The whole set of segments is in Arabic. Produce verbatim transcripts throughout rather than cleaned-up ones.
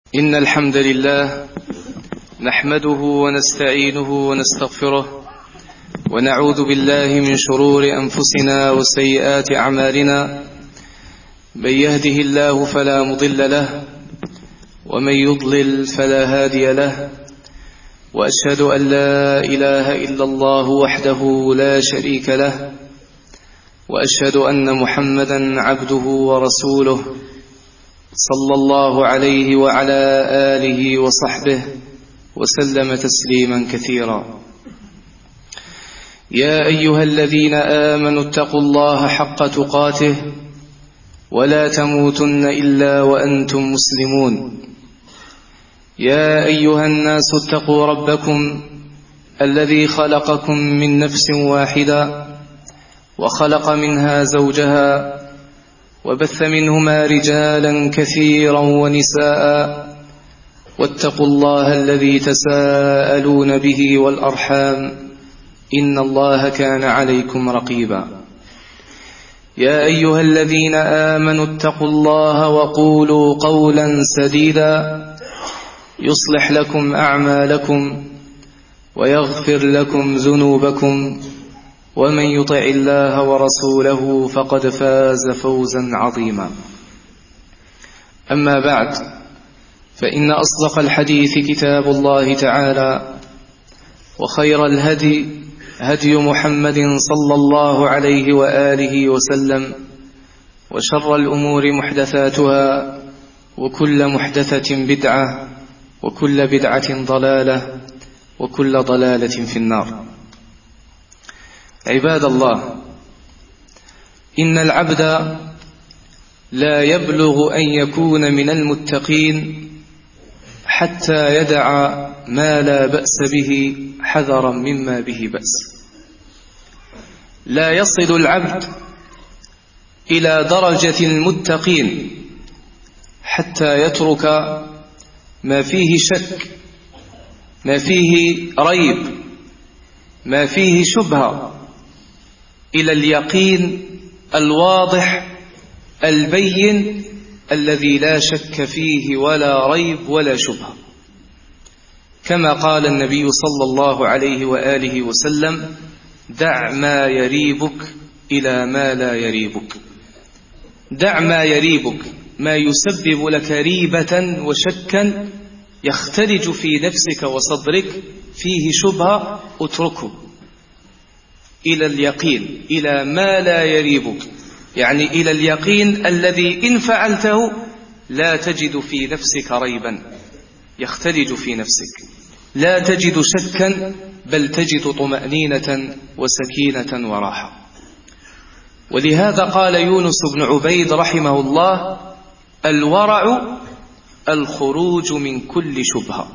إن الحمد لله نحمده ونستعينه ونستغفره ونعوذ بالله من شرور أنفسنا وسيئات أعمالنا. من يهده الله فلا مضل له ومن يضلل فلا هادي له، وأشهد أن لا إله إلا الله وحده لا شريك له، وأشهد أن محمدا عبده ورسوله صلى الله عليه وعلى آله وصحبه وسلم تسليما كثيرا. يا أيها الذين آمنوا اتقوا الله حق تقاته ولا تموتن إلا وأنتم مسلمون. يا أيها الناس اتقوا ربكم الذي خلقكم من نفس واحدة وخلق منها زوجها وبث منهما رجالا كثيرا ونساء، واتقوا الله الذي تساءلون به والأرحام إن الله كان عليكم رقيبا. يا أيها الذين آمنوا اتقوا الله وقولوا قولا سديدا يصلح لكم أعمالكم ويغفر لكم ذنوبكم، ومن يطع الله ورسوله فقد فاز فوزا عظيما. أما بعد، فإن أصدق الحديث كتاب الله تعالى، وخير الهدي هدي محمد صلى الله عليه وآله وسلم، وشر الأمور محدثاتها، وكل محدثة بدعة، وكل بدعة ضلالة، وكل ضلالة في النار. عباد الله، إن العبد لا يبلغ أن يكون من المتقين حتى يدع ما لا بأس به حذرا مما به بأس. لا يصل العبد إلى درجة المتقين حتى يترك ما فيه شك، ما فيه ريب، ما فيه شبهة، إلى اليقين الواضح البين الذي لا شك فيه ولا ريب ولا شبهة، كما قال النبي صلى الله عليه وآله وسلم: دع ما يريبك إلى ما لا يريبك. دع ما يريبك، ما يسبب لك ريبة وشكا يختلج في نفسك وصدرك، فيه شبهة، اتركه إلى اليقين، إلى ما لا يريبك، يعني إلى اليقين الذي إن فعلته لا تجد في نفسك ريبا يختلج في نفسك، لا تجد شكا، بل تجد طمأنينة وسكينة وراحة. ولهذا قال يونس بن عبيد رحمه الله: الورع الخروج من كل شبهة.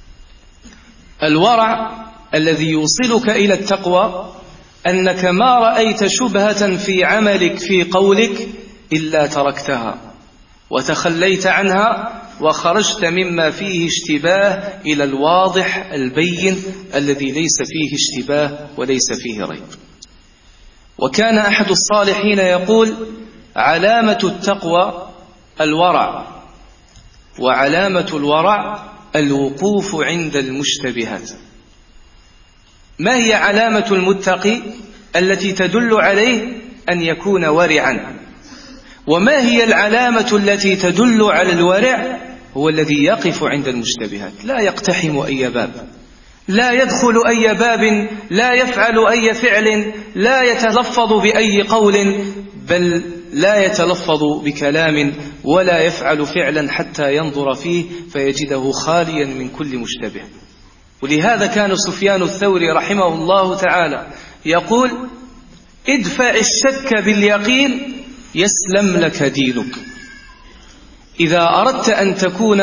الورع الذي يوصلك إلى التقوى أنك ما رأيت شبهة في عملك في قولك إلا تركتها وتخليت عنها وخرجت مما فيه اشتباه إلى الواضح البين الذي ليس فيه اشتباه وليس فيه ريب. وكان أحد الصالحين يقول: علامة التقوى الورع، وعلامة الورع الوقوف عند المشتبهات. ما هي علامة المتقي التي تدل عليه أن يكون ورعا؟ وما هي العلامة التي تدل على الورع؟ هو الذي يقف عند المشتبهات، لا يقتحم أي باب، لا يدخل أي باب، لا يفعل أي فعل، لا يتلفظ بأي قول، بل لا يتلفظ بكلام ولا يفعل فعلا حتى ينظر فيه فيجده خاليا من كل مشتبه. ولهذا كان سفيان الثوري رحمه الله تعالى يقول: ادفع الشك باليقين يسلم لك دينك. إذا أردت أن تكون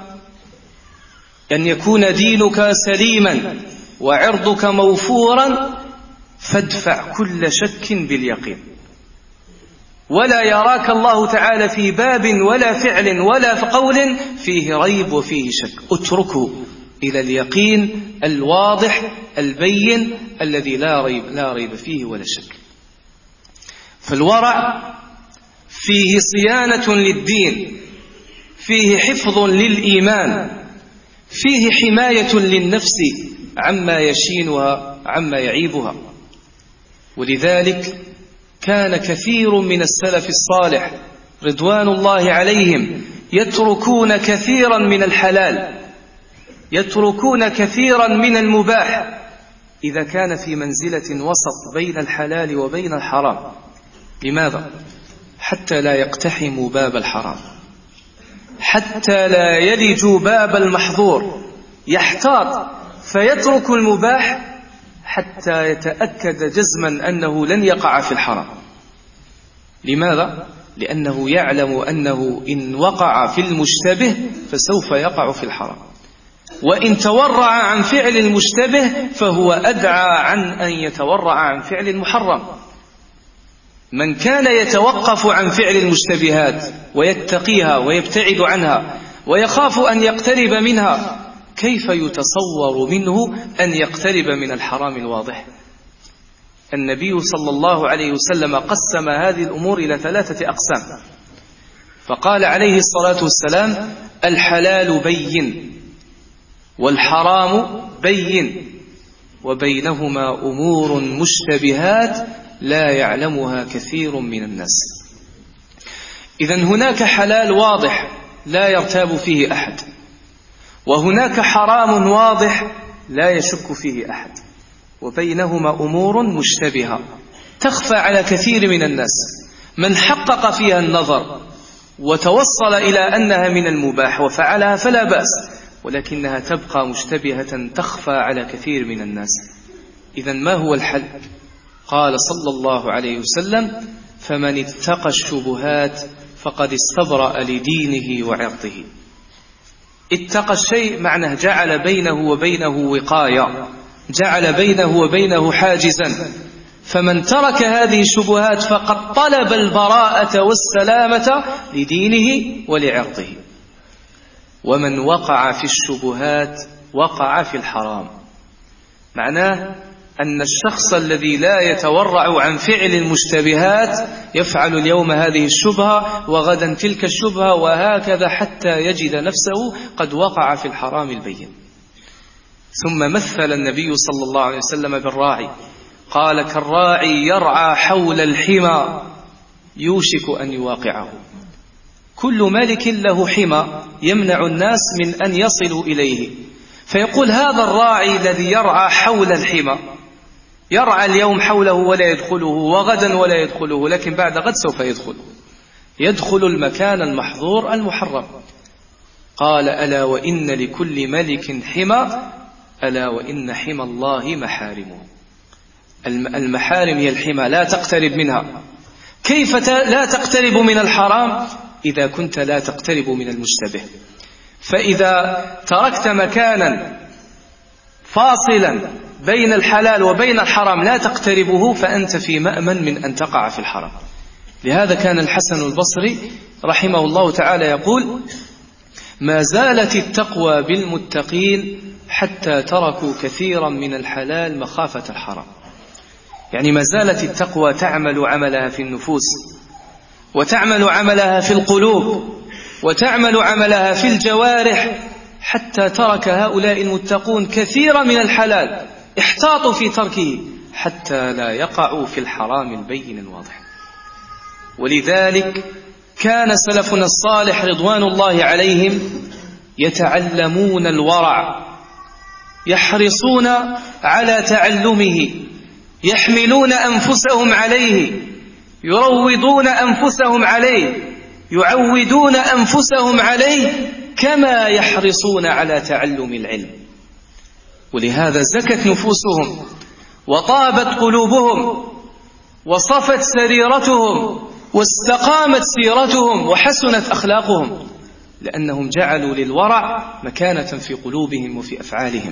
أن يكون دينك سليما وعرضك موفورا فادفع كل شك باليقين، ولا يراك الله تعالى في باب ولا فعل ولا قول فيه ريب وفيه شك، اتركه إلى اليقين الواضح البين الذي لا ريب, لا ريب فيه ولا شك. فالورع فيه صيانة للدين، فيه حفظ للإيمان، فيه حماية للنفس عما يشينها عما يعيبها. ولذلك كان كثير من السلف الصالح رضوان الله عليهم يتركون كثيرا من الحلال، يتركون كثيرا من المباح إذا كان في منزلة وسط بين الحلال وبين الحرام. لماذا؟ حتى لا يقتحموا باب الحرام، حتى لا يلجوا باب المحظور، يحتاط فيترك المباح حتى يتأكد جزما أنه لن يقع في الحرام. لماذا؟ لأنه يعلم أنه إن وقع في المشتبه فسوف يقع في الحرام، وإن تورع عن فعل المشتبه فهو أدعى عن أن يتورع عن فعل المحرم. من كان يتوقف عن فعل المشتبهات ويتقيها ويبتعد عنها ويخاف أن يقترب منها، كيف يتصور منه أن يقترب من الحرام الواضح؟ النبي صلى الله عليه وسلم قسم هذه الأمور إلى ثلاثة أقسام، فقال عليه الصلاة والسلام: الحلال بين، والحرام بين، وبينهما أمور مشتبهات لا يعلمها كثير من الناس. إذن هناك حلال واضح لا يرتاب فيه أحد، وهناك حرام واضح لا يشك فيه أحد، وبينهما أمور مشتبهة تخفى على كثير من الناس. من حقق فيها النظر وتوصل إلى أنها من المباح وفعلها فلا بأس، ولكنها تبقى مشتبهة تخفى على كثير من الناس. إذن ما هو الحل؟ قال صلى الله عليه وسلم: فمن اتقى الشبهات فقد استبرأ لدينه وعرضه. اتقى الشيء معناه جعل بينه وبينه وقاية، جعل بينه وبينه حاجزا. فمن ترك هذه الشبهات فقد طلب البراءة والسلامة لدينه ولعرضه. ومن وقع في الشبهات وقع في الحرام، معناه أن الشخص الذي لا يتورع عن فعل المشتبهات يفعل اليوم هذه الشبهة وغدا تلك الشبهة، وهكذا حتى يجد نفسه قد وقع في الحرام البين. ثم مثل النبي صلى الله عليه وسلم بالراعي، قال: كالراعي يرعى حول الحمى يوشك أن يواقعه. كل ملك له حمى يمنع الناس من أن يصلوا إليه، فيقول هذا الراعي الذي يرعى حول الحمى يرعى اليوم حوله ولا يدخله، وغدا ولا يدخله، لكن بعد غد سوف يدخل يدخل المكان المحظور المحرم. قال: ألا وإن لكل ملك حمى، ألا وإن حمى الله محارمه. المحارم هي الحمى، لا تقترب منها. كيف لا تقترب من الحرام؟ إذا كنت لا تقترب من المشتبه. فإذا تركت مكانا فاصلا بين الحلال وبين الحرام لا تقتربه فأنت في مأمن من أن تقع في الحرام. لهذا كان الحسن البصري رحمه الله تعالى يقول: ما زالت التقوى بالمتقين حتى تركوا كثيرا من الحلال مخافة الحرام. يعني ما زالت التقوى تعمل عملها في النفوس، وتعمل عملها في القلوب، وتعمل عملها في الجوارح، حتى ترك هؤلاء المتقون كثيرا من الحلال، احتاطوا في تركه حتى لا يقعوا في الحرام البين الواضح. ولذلك كان سلفنا الصالح رضوان الله عليهم يتعلمون الورع، يحرصون على تعلمه، يحملون أنفسهم عليه، يروضون أنفسهم عليه، يعودون أنفسهم عليه، كما يحرصون على تعلم العلم. ولهذا زكت نفوسهم وطابت قلوبهم وصفت سريرتهم واستقامت سيرتهم وحسنت أخلاقهم، لأنهم جعلوا للورع مكانة في قلوبهم وفي أفعالهم.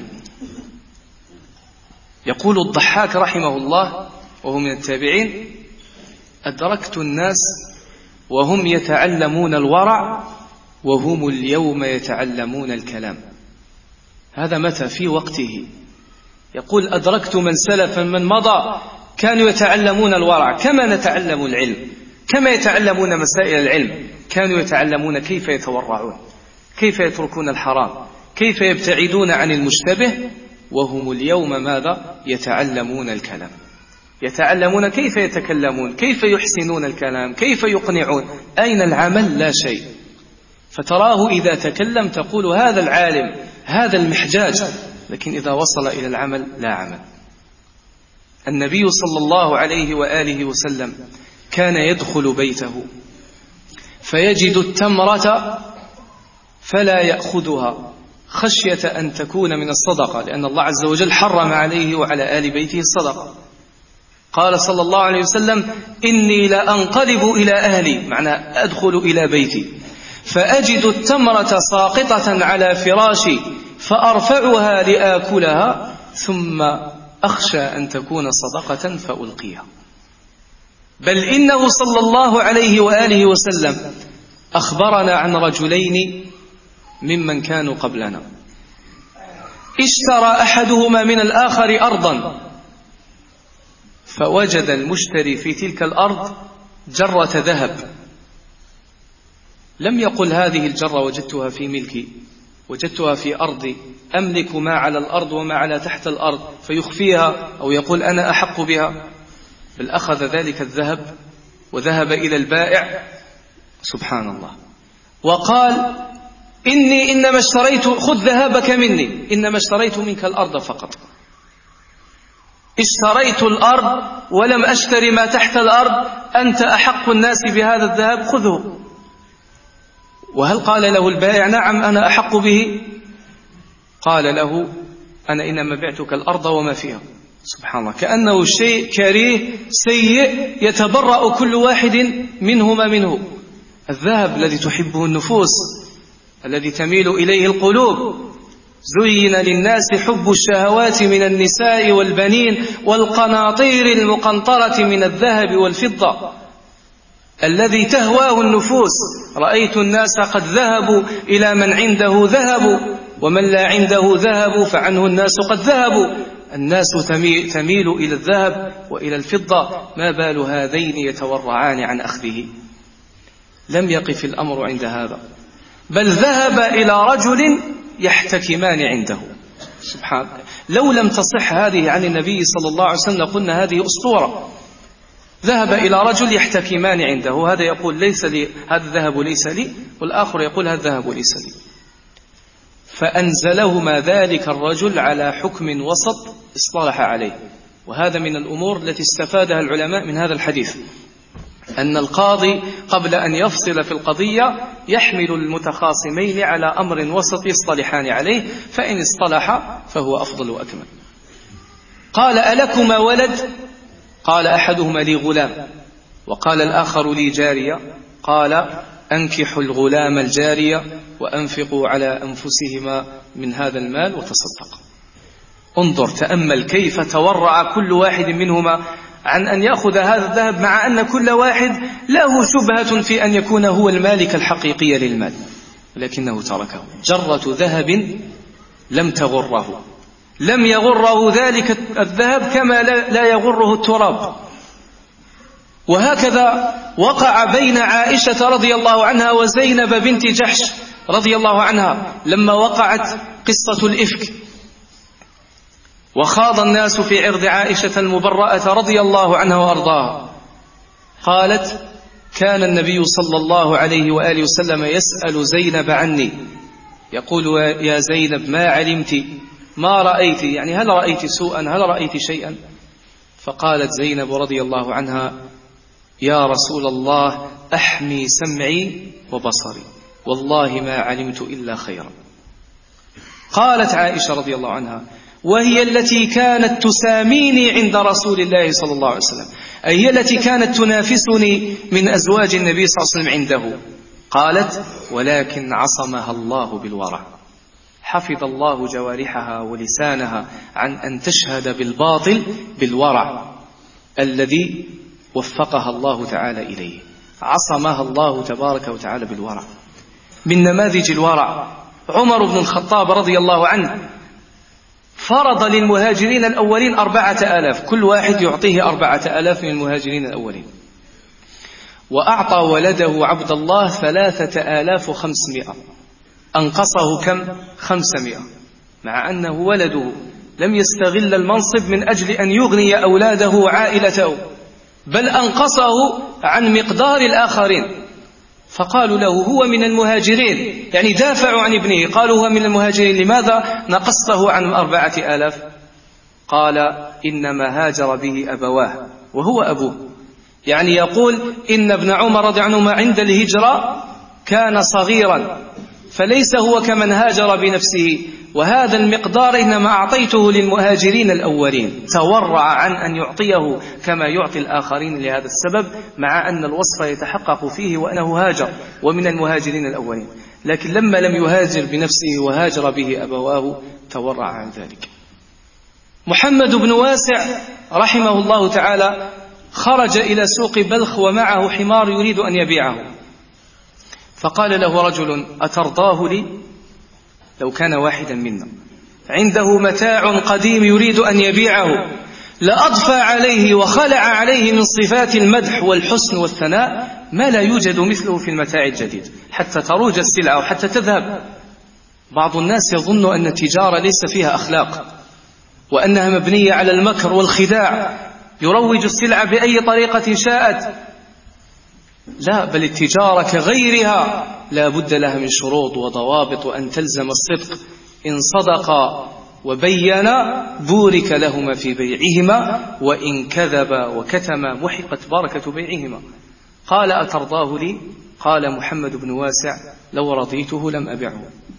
يقول الضحاك رحمه الله وهو من التابعين: أدركت الناس وهم يتعلمون الورع وهم اليوم يتعلمون الكلام. هذا متى؟ في وقته. يقول: أدركت من سلف من مضى كانوا يتعلمون الورع كما نتعلم العلم، كما يتعلمون مسائل العلم، كانوا يتعلمون كيف يتورعون، كيف يتركون الحرام، كيف يبتعدون عن المشتبه، وهم اليوم ماذا؟ يتعلمون الكلام، يتعلمون كيف يتكلمون، كيف يحسنون الكلام، كيف يقنعون. أين العمل؟ لا شيء. فتراه إذا تكلم تقول هذا العالم، هذا المحجاج، لكن إذا وصل إلى العمل لا عمل. النبي صلى الله عليه وآله وسلم كان يدخل بيته فيجد التمرة فلا يأخذها خشية أن تكون من الصدقة، لأن الله عز وجل حرم عليه وعلى آل بيته الصدقة. قال صلى الله عليه وسلم: إني لأنقلب إلى أهلي، معنى أدخل إلى بيتي فأجد التمرة ساقطة على فراشي فأرفعها لآكلها ثم أخشى أن تكون صدقة فألقيها. بل إنه صلى الله عليه وآله وسلم أخبرنا عن رجلين ممن كانوا قبلنا اشترى أحدهما من الآخر أرضا، فوجد المشتري في تلك الأرض جرة ذهب. لم يقل هذه الجرة وجدتها في ملكي، وجدتها في أرضي، أملك ما على الأرض وما على تحت الأرض، فيخفيها أو يقول أنا أحق بها. بل أخذ ذلك الذهب وذهب إلى البائع، سبحان الله، وقال: إني إنما اشتريت، خذ ذهبك مني، إنما اشتريت منك الأرض فقط، اشتريت الأرض ولم أشتري ما تحت الأرض، أنت أحق الناس بهذا الذهب، خذه. وهل قال له البائع: نعم أنا أحق به؟ قال له: أنا إنما بعتك الأرض وما فيها. سبحان الله، كأنه شيء كريه سيء يتبرأ كل واحد منهما منه. الذهب الذي تحبه النفوس، الذي تميل إليه القلوب. زين للناس حب الشهوات من النساء والبنين والقناطير المقنطرة من الذهب والفضة الذي تهواه النفوس. رأيت الناس قد ذهبوا إلى من عنده ذهب، ومن لا عنده ذهب فعنه الناس قد ذهبوا. الناس تميل إلى الذهب وإلى الفضة، ما بال هذين يتورعان عن أخذه؟ لم يقف الأمر عند هذا، بل ذهب إلى رجل يحتكمان عنده. سبحان، لو لم تصح هذه عن النبي صلى الله عليه وسلم قلنا هذه أسطورة. ذهب إلى رجل يحتكمان عنده، هذا يقول ليس لي هذا الذهب ليس لي، والآخر يقول هذا الذهب ليس لي. فأنزلهما ذلك الرجل على حكم وسط اصطلح عليه. وهذا من الأمور التي استفادها العلماء من هذا الحديث، أن القاضي قبل أن يفصل في القضية يحمل المتخاصمين على أمر وسط يصطلحان عليه، فإن اصطلح فهو أفضل وأكمل. قال: ألكما ولد؟ قال: أحدهما لي غلام، وقال الآخر لي جارية. قال: أنكحوا الغلام الجارية وأنفقوا على أنفسهما من هذا المال وتصدقوا. انظر، تأمل كيف تورع كل واحد منهما عن أن يأخذ هذا الذهب، مع أن كل واحد له شبهة في أن يكون هو المالك الحقيقي للمال، لكنه تركه. جرة ذهب لم تغره، لم يغره ذلك الذهب كما لا يغره التراب. وهكذا وقع بين عائشة رضي الله عنها وزينب بنت جحش رضي الله عنها لما وقعت قصة الإفك، وخاض الناس في عرض عائشة المبرأة رضي الله عنها وأرضاها. قالت: كان النبي صلى الله عليه وآله وسلم يسأل زينب عني، يقول: يا زينب ما علمت، ما رأيت، يعني هل رأيت سوءا، هل رأيت شيئا؟ فقالت زينب رضي الله عنها: يا رسول الله أحمي سمعي وبصري، والله ما علمت إلا خيرا. قالت عائشة رضي الله عنها: وهي التي كانت تساميني عند رسول الله صلى الله عليه وسلم، أي هي التي كانت تنافسني من أزواج النبي صلى الله عليه وسلم عنده. قالت: ولكن عصمها الله بالورع، حفظ الله جوارحها ولسانها عن أن تشهد بالباطل بالورع الذي وفقها الله تعالى إليه. عصمها الله تبارك وتعالى بالورع. من نماذج الورع عمر بن الخطاب رضي الله عنه فرض للمهاجرين الأولين أربعة آلاف، كل واحد يعطيه أربعة آلاف من المهاجرين الأولين. وأعطى ولده عبد الله ثلاثة آلاف وخمسمائة، أنقصه كم؟ خمسمائة، مع أنه ولده لم يستغل المنصب من أجل أن يغني أولاده وعائلته، بل أنقصه عن مقدار الآخرين. فقالوا له هو من المهاجرين، يعني دافعوا عن ابنه، قالوا هو من المهاجرين، لماذا نقصته عن أربعة آلاف؟ قال إنما هاجر به أبواه وهو أبوه، يعني يقول إن ابن عمر رضي عنهما عند الهجرة كان صغيرا، فليس هو كمن هاجر بنفسه، وهذا المقدار إنما أعطيته للمهاجرين الأولين، تورع عن أن يعطيه كما يعطي الآخرين لهذا السبب، مع أن الوصف يتحقق فيه وأنه هاجر ومن المهاجرين الأولين، لكن لما لم يهاجر بنفسه وهاجر به أبواه تورع عن ذلك. محمد بن واسع رحمه الله تعالى خرج إلى سوق بلخ ومعه حمار يريد أن يبيعه، فقال له رجل أترضاه لي؟ لو كان واحدا منا عنده متاع قديم يريد أن يبيعه لأضفى عليه وخلع عليه من صفات المدح والحسن والثناء ما لا يوجد مثله في المتاع الجديد، حتى تروج السلعة وحتى تذهب. بعض الناس يظن أن التجارة ليس فيها أخلاق، وأنها مبنية على المكر والخداع، يروج السلعة بأي طريقة شاءت. لا، بل التجارة كغيرها لا بد لها من شروط وضوابط، وأن تلزم الصدق، إن صدقا وبينا بورك لهما في بيعهما، وإن كذبا وكتما محقت بركة بيعهما. قال أترضاه لي؟ قال محمد بن واسع لو رضيته لم أبعه،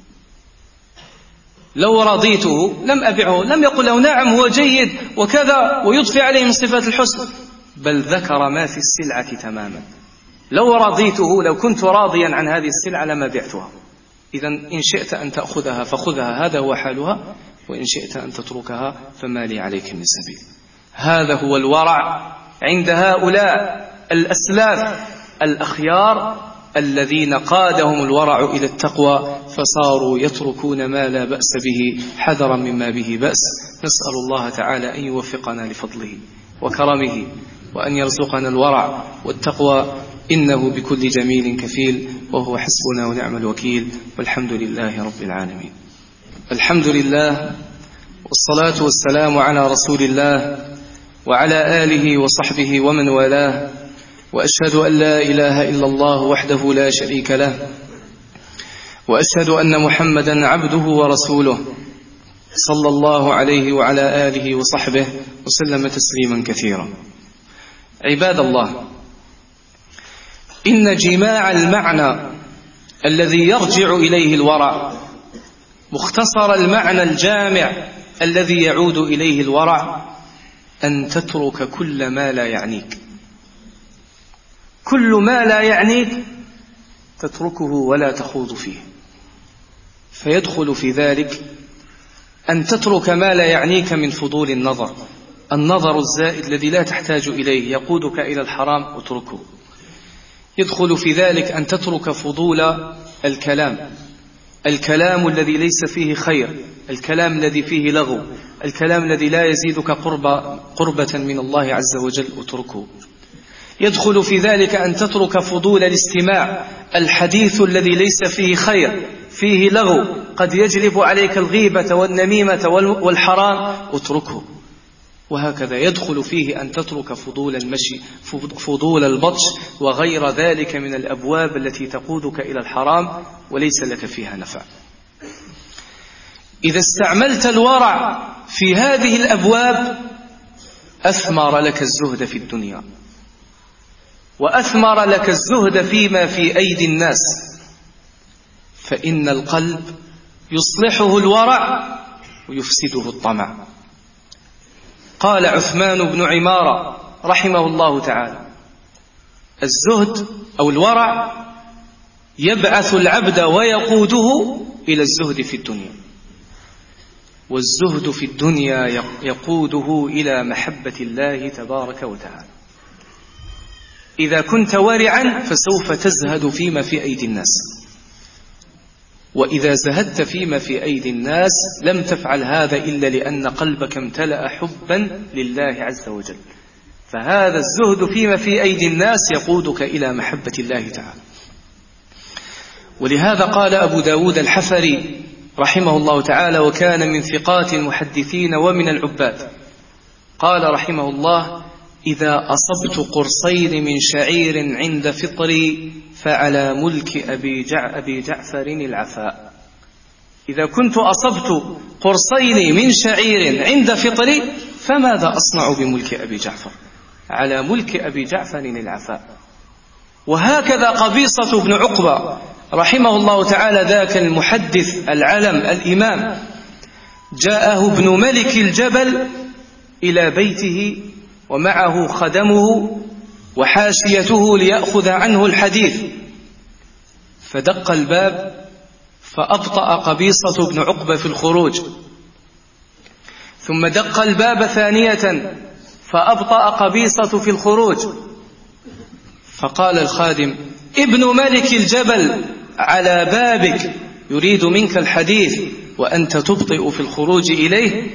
لو رضيته لم أبعه. لم يقل له نعم هو جيد وكذا ويضفي عليه من صفات الحسن، بل ذكر ما في السلعة تماما. لو رضيته، لو كنت راضيا عن هذه السلعة لما بعتها. إذن إن شئت أن تأخذها فخذها، هذا هو حالها، وإن شئت أن تتركها فما لي عليك من سبيل. هذا هو الورع عند هؤلاء الأسلاف الأخيار الذين قادهم الورع إلى التقوى، فصاروا يتركون ما لا بأس به حذرا مما به بأس. نسأل الله تعالى أن يوفقنا لفضله وكرمه، وأن يرزقنا الورع والتقوى، إنه بكل جميل كفيل، وهو حسبنا ونعم الوكيل، والحمد لله رب العالمين. الحمد لله، والصلاة والسلام على رسول الله وعلى آله وصحبه ومن والاه، وأشهد أن لا إله إلا الله وحده لا شريك له، وأشهد أن محمدا عبده ورسوله صلى الله عليه وعلى آله وصحبه وسلم تسليما كثيرا. عباد الله، إن جماع المعنى الذي يرجع إليه الورع، مختصر المعنى الجامع الذي يعود إليه الورع، أن تترك كل ما لا يعنيك. كل ما لا يعنيك تتركه ولا تخوض فيه، فيدخل في ذلك أن تترك ما لا يعنيك من فضول النظر، النظر الزائد الذي لا تحتاج إليه يقودك إلى الحرام، اتركه. يدخل في ذلك أن تترك فضول الكلام، الكلام الذي ليس فيه خير، الكلام الذي فيه لغو، الكلام الذي لا يزيدك قربة, قربة من الله عز وجل، اتركه. يدخل في ذلك أن تترك فضول الاستماع، الحديث الذي ليس فيه خير، فيه لغو، قد يجلب عليك الغيبة والنميمة والحرام، اتركه. وهكذا يدخل فيه أن تترك فضول المشي، فضول البطش، وغير ذلك من الأبواب التي تقودك إلى الحرام وليس لك فيها نفع. إذا استعملت الورع في هذه الأبواب أثمر لك الزهد في الدنيا، وأثمر لك الزهد فيما في أيدي الناس، فإن القلب يصلحه الورع ويفسده الطمع. قال عثمان بن عمارة رحمه الله تعالى: الزهد أو الورع يبعث العبد ويقوده إلى الزهد في الدنيا، والزهد في الدنيا يقوده إلى محبة الله تبارك وتعالى. إذا كنت ورعا فسوف تزهد فيما في أيدي الناس، وإذا زهدت فيما في أيدي الناس لم تفعل هذا إلا لأن قلبك امتلأ حبا لله عز وجل، فهذا الزهد فيما في أيدي الناس يقودك إلى محبة الله تعالى. ولهذا قال أبو داود الحفري رحمه الله تعالى، وكان من ثقات المحدثين ومن العباد، قال رحمه الله: إذا أصبت قرصين من شعير عند فطري فعلى ملك أبي, جع أبي جعفر العفاء. إذا كنت أصبت قرصين من شعير عند فطري فماذا أصنع بملك أبي جعفر؟ على ملك أبي جعفر العفاء. وهكذا قبيصة بن عقبة رحمه الله تعالى، ذاك المحدث العلم الإمام، جاءه ابن ملك الجبل إلى بيته ومعه خدمه وحاشيته ليأخذ عنه الحديث، فدق الباب فأبطأ قبيصة بن عقبة في الخروج، ثم دق الباب ثانية فأبطأ قبيصة في الخروج، فقال الخادم: ابن ملك الجبل على بابك يريد منك الحديث وأنت تبطئ في الخروج إليه.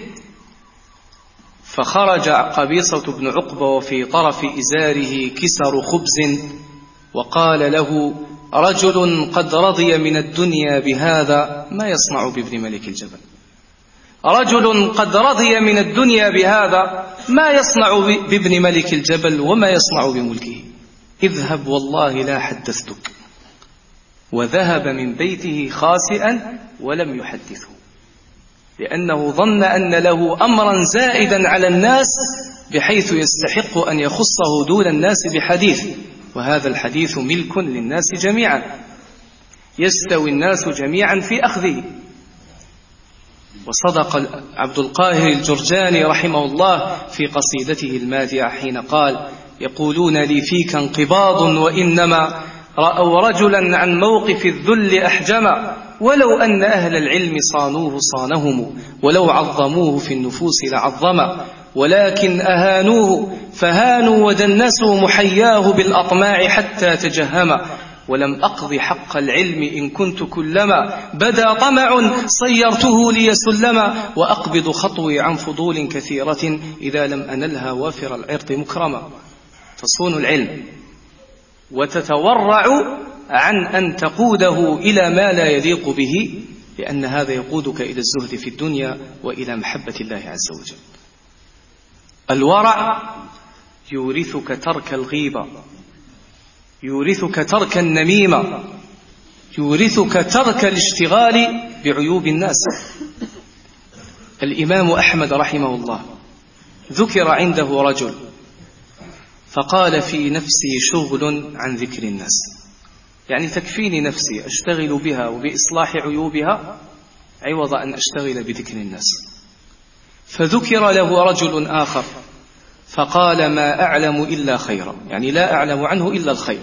فخرج قبيصة بن عقبة وفي طرف إزاره كسر خبز، وقال له: رجل قد رضي من الدنيا بهذا ما يصنع بابن ملك الجبل، رجل قد رضي من الدنيا بهذا ما يصنع بابن ملك الجبل وما يصنع بملكه، اذهب والله لا حدثتك. وذهب من بيته خاسئا ولم يحدثه، لأنه ظن أن له أمرا زائدا على الناس بحيث يستحق أن يخصه دون الناس بحديث، وهذا الحديث ملك للناس جميعا، يستوي الناس جميعا في أخذه. وصدق عبد القاهر الجرجاني رحمه الله في قصيدته الماتعة حين قال: يقولون لي فيك انقباض وإنما رأوا رجلا عن موقف الذل أحجما، ولو أن أهل العلم صانوه صانهم، ولو عظموه في النفوس لعظما، ولكن أهانوه فهانوا ودنسوا محياه بالأطماع حتى تجهما، ولم أقض حق العلم إن كنت كلما بدا طمع صيرته لي سلما، وأقبض خطوي عن فضول كثيرة إذا لم أنلها وافر العرض مكرما. تصون العلم وتتورع عن أن تقوده إلى ما لا يليق به، لأن هذا يقودك إلى الزهد في الدنيا وإلى محبة الله عز وجل. الورع يورثك ترك الغيبة، يورثك ترك النميمة، يورثك ترك الاشتغال بعيوب الناس. الإمام أحمد رحمه الله ذكر عنده رجل فقال في نفسي شغل عن ذكر الناس، يعني تكفيني نفسي أشتغل بها وبإصلاح عيوبها عوض أن أشتغل بذكر الناس. فذكر له رجل آخر فقال: ما أعلم إلا خيرا، يعني لا أعلم عنه إلا الخير.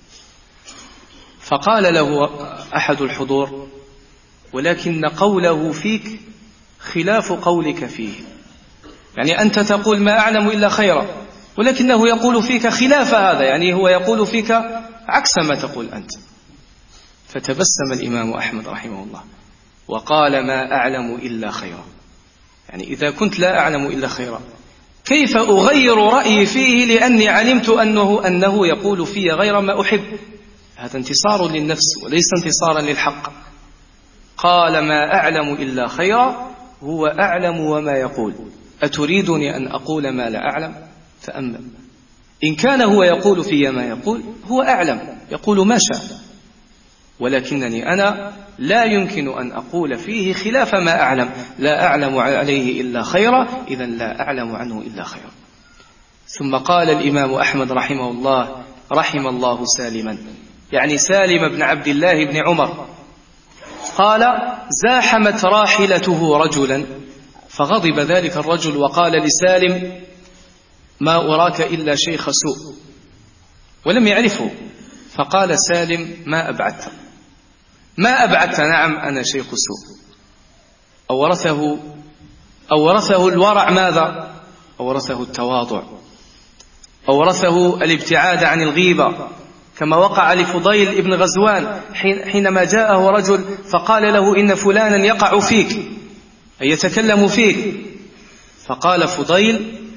فقال له أحد الحضور: ولكن قوله فيك خلاف قولك فيه، يعني أنت تقول ما أعلم إلا خيرا، ولكنه يقول فيك خلاف هذا، يعني هو يقول فيك عكس ما تقول أنت. فتبسم الإمام أحمد رحمه الله وقال: ما أعلم إلا خيرا، يعني إذا كنت لا أعلم إلا خيرا كيف أغير رأيي فيه لأني علمت أنه, أنه يقول في غير ما أحب؟ هذا انتصار للنفس وليس انتصارا للحق. قال: ما أعلم إلا خيرا، هو أعلم وما يقول، أتريدني أن أقول ما لا أعلم؟ فأما إن كان هو يقول في ما يقول هو أعلم، يقول ما شاء، ولكنني أنا لا يمكن أن أقول فيه خلاف ما أعلم، لا أعلم عليه إلا خيرا، إذن لا أعلم عنه إلا خيرا. ثم قال الإمام أحمد رحمه الله: رحم الله سالما، يعني سالم بن عبد الله بن عمر. قال: زاحمت راحلته رجلا، فغضب ذلك الرجل وقال لسالم: ما أراك إلا شيخ سوء، ولم يعرفه. فقال سالم: ما أبعدت ما أبعدت نعم أنا شيخ سوء. أورثه أورثه الورع ماذا؟ أورثه التواضع، أورثه الابتعاد عن الغيبة، كما وقع لفضيل ابن غزوان حينما جاءه رجل فقال له: إن فلانا يقع فيك أي يتكلم فيك. فقال فضيل: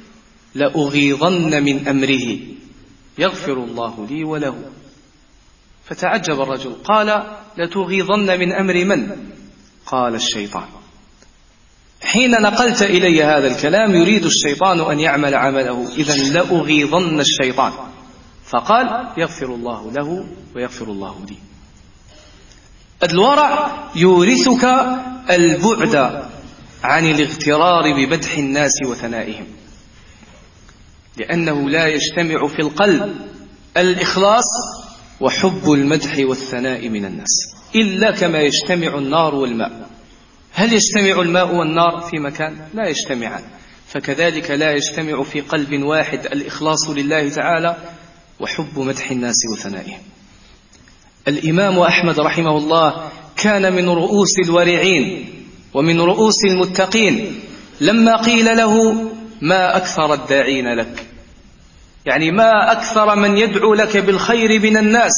لأغيظن من أمره يغفر الله لي وله. فتعجب الرجل، قال: لتغيظن من أمر من؟ قال: الشيطان. حين نقلت إلي هذا الكلام يريد الشيطان أن يعمل عمله، إذن لأغيظن الشيطان. فقال: يغفر الله له ويغفر الله لي. الورع يورثك البعد عن الاغترار بمدح الناس وثنائهم، لأنه لا يجتمع في القلب الإخلاص وحب المدح والثناء من الناس إلا كما يجتمع النار والماء. هل يجتمع الماء والنار في مكان؟ لا يجتمعان. فكذلك لا يجتمع في قلب واحد الإخلاص لله تعالى وحب مدح الناس وثنائهم. الإمام أحمد رحمه الله كان من رؤوس الورعين ومن رؤوس المتقين. لما قيل له: ما أكثر الداعين لك، يعني ما أكثر من يدعو لك بالخير من الناس،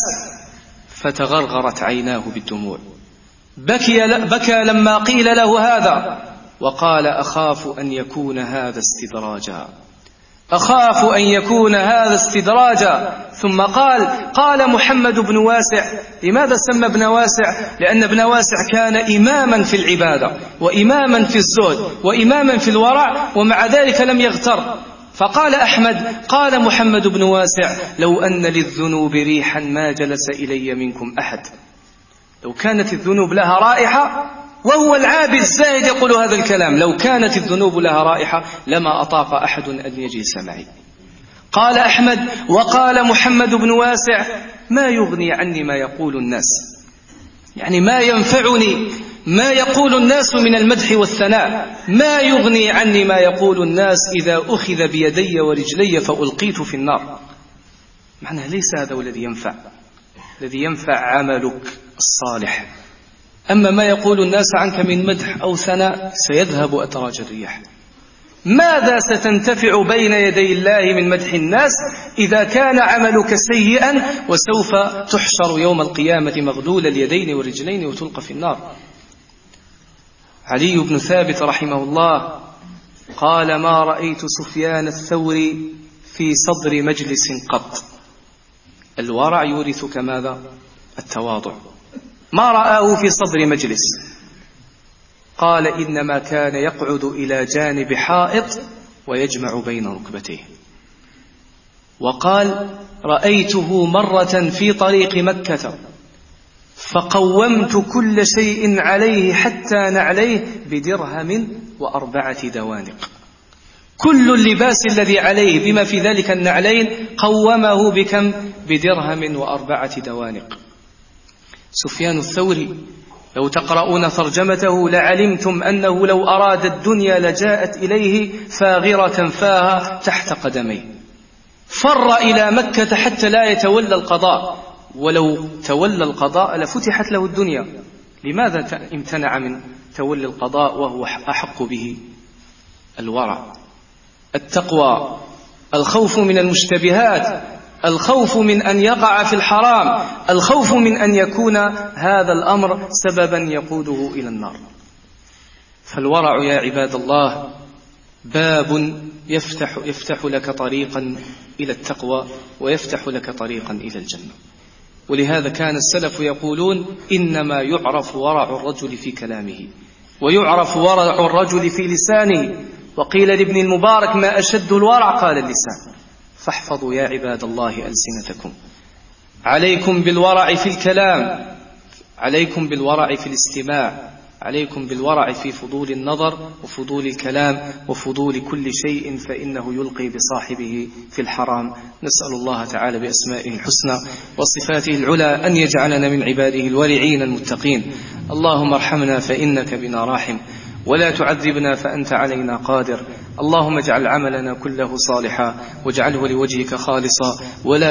فتغرغرت عيناه بالدموع، بكي, بكى لما قيل له هذا، وقال: أخاف أن يكون هذا استدراجا، أخاف أن يكون هذا استدراجا. ثم قال: قال محمد بن واسع. لماذا سمى ابن واسع؟ لأن ابن واسع كان إماما في العبادة وإماما في الزهد وإماما في الورع، ومع ذلك لم يغتر. فقال أحمد: قال محمد بن واسع: لو أن للذنوب ريحا ما جلس إلي منكم أحد. لو كانت الذنوب لها رائحة، وهو العابد الزاهد يقول هذا الكلام، لو كانت الذنوب لها رائحة لما أطاق أحد أن يجلس معي. قال أحمد: وقال محمد بن واسع: ما يغني عني ما يقول الناس، يعني ما ينفعني ما يقول الناس من المدح والثناء، ما يغني عني ما يقول الناس إذا أخذ بيدي ورجلي فألقيت في النار. معنى ليس هذا الذي ينفع، الذي ينفع عملك الصالح. أما ما يقول الناس عنك من مدح أو ثناء سيذهب أتراج الرياح. ماذا ستنتفع بين يدي الله من مدح الناس إذا كان عملك سيئا وسوف تحشر يوم القيامة مغلول اليدين والرجلين وتلقى في النار؟ علي بن ثابت رحمه الله قال: ما رأيت سفيان الثوري في صدر مجلس قط. الورع يورثك ماذا؟ التواضع. ما رآه في صدر مجلس. قال: إنما كان يقعد إلى جانب حائط ويجمع بين ركبتيه. وقال: رأيته مرة في طريق مكة فقومت كل شيء عليه حتى نعليه بدرهم وأربعة دوانق. كل اللباس الذي عليه بما في ذلك النعلين قومه بكم؟ بدرهم وأربعة دوانق. سفيان الثوري لو تقرؤون ترجمته لعلمتم أنه لو أراد الدنيا لجاءت إليه فاغرة فاها تحت قدميه. فر إلى مكة حتى لا يتولى القضاء، ولو تولى القضاء لفتحت له الدنيا. لماذا امتنع من تولي القضاء وهو أحق به؟ الورع، التقوى، الخوف من المشتبهات، الخوف من أن يقع في الحرام، الخوف من أن يكون هذا الأمر سببا يقوده إلى النار. فالورع يا عباد الله باب يفتح, يفتح لك طريقا إلى التقوى ويفتح لك طريقا إلى الجنة. ولهذا كان السلف يقولون: إنما يعرف ورع الرجل في كلامه ويعرف ورع الرجل في لسانه. وقيل لابن المبارك: ما أشد الورع؟ قال: اللسان. فاحفظوا يا عباد الله ألسنتكم. عليكم بالورع في الكلام، عليكم بالورع في الاستماع، عليكم بالورع في فضول النظر وفضول الكلام وفضول كل شيء، فإنه يلقي بصاحبه في الحرام. نسأل الله تعالى بأسمائه الحسنى وصفاته العلى أن يجعلنا من عباده الورعين المتقين. اللهم ارحمنا فإنك بنا راحم، ولا تعذبنا فأنت علينا قادر. اللهم اجعل عملنا كله صالحا واجعله لوجهك خالصا، ولا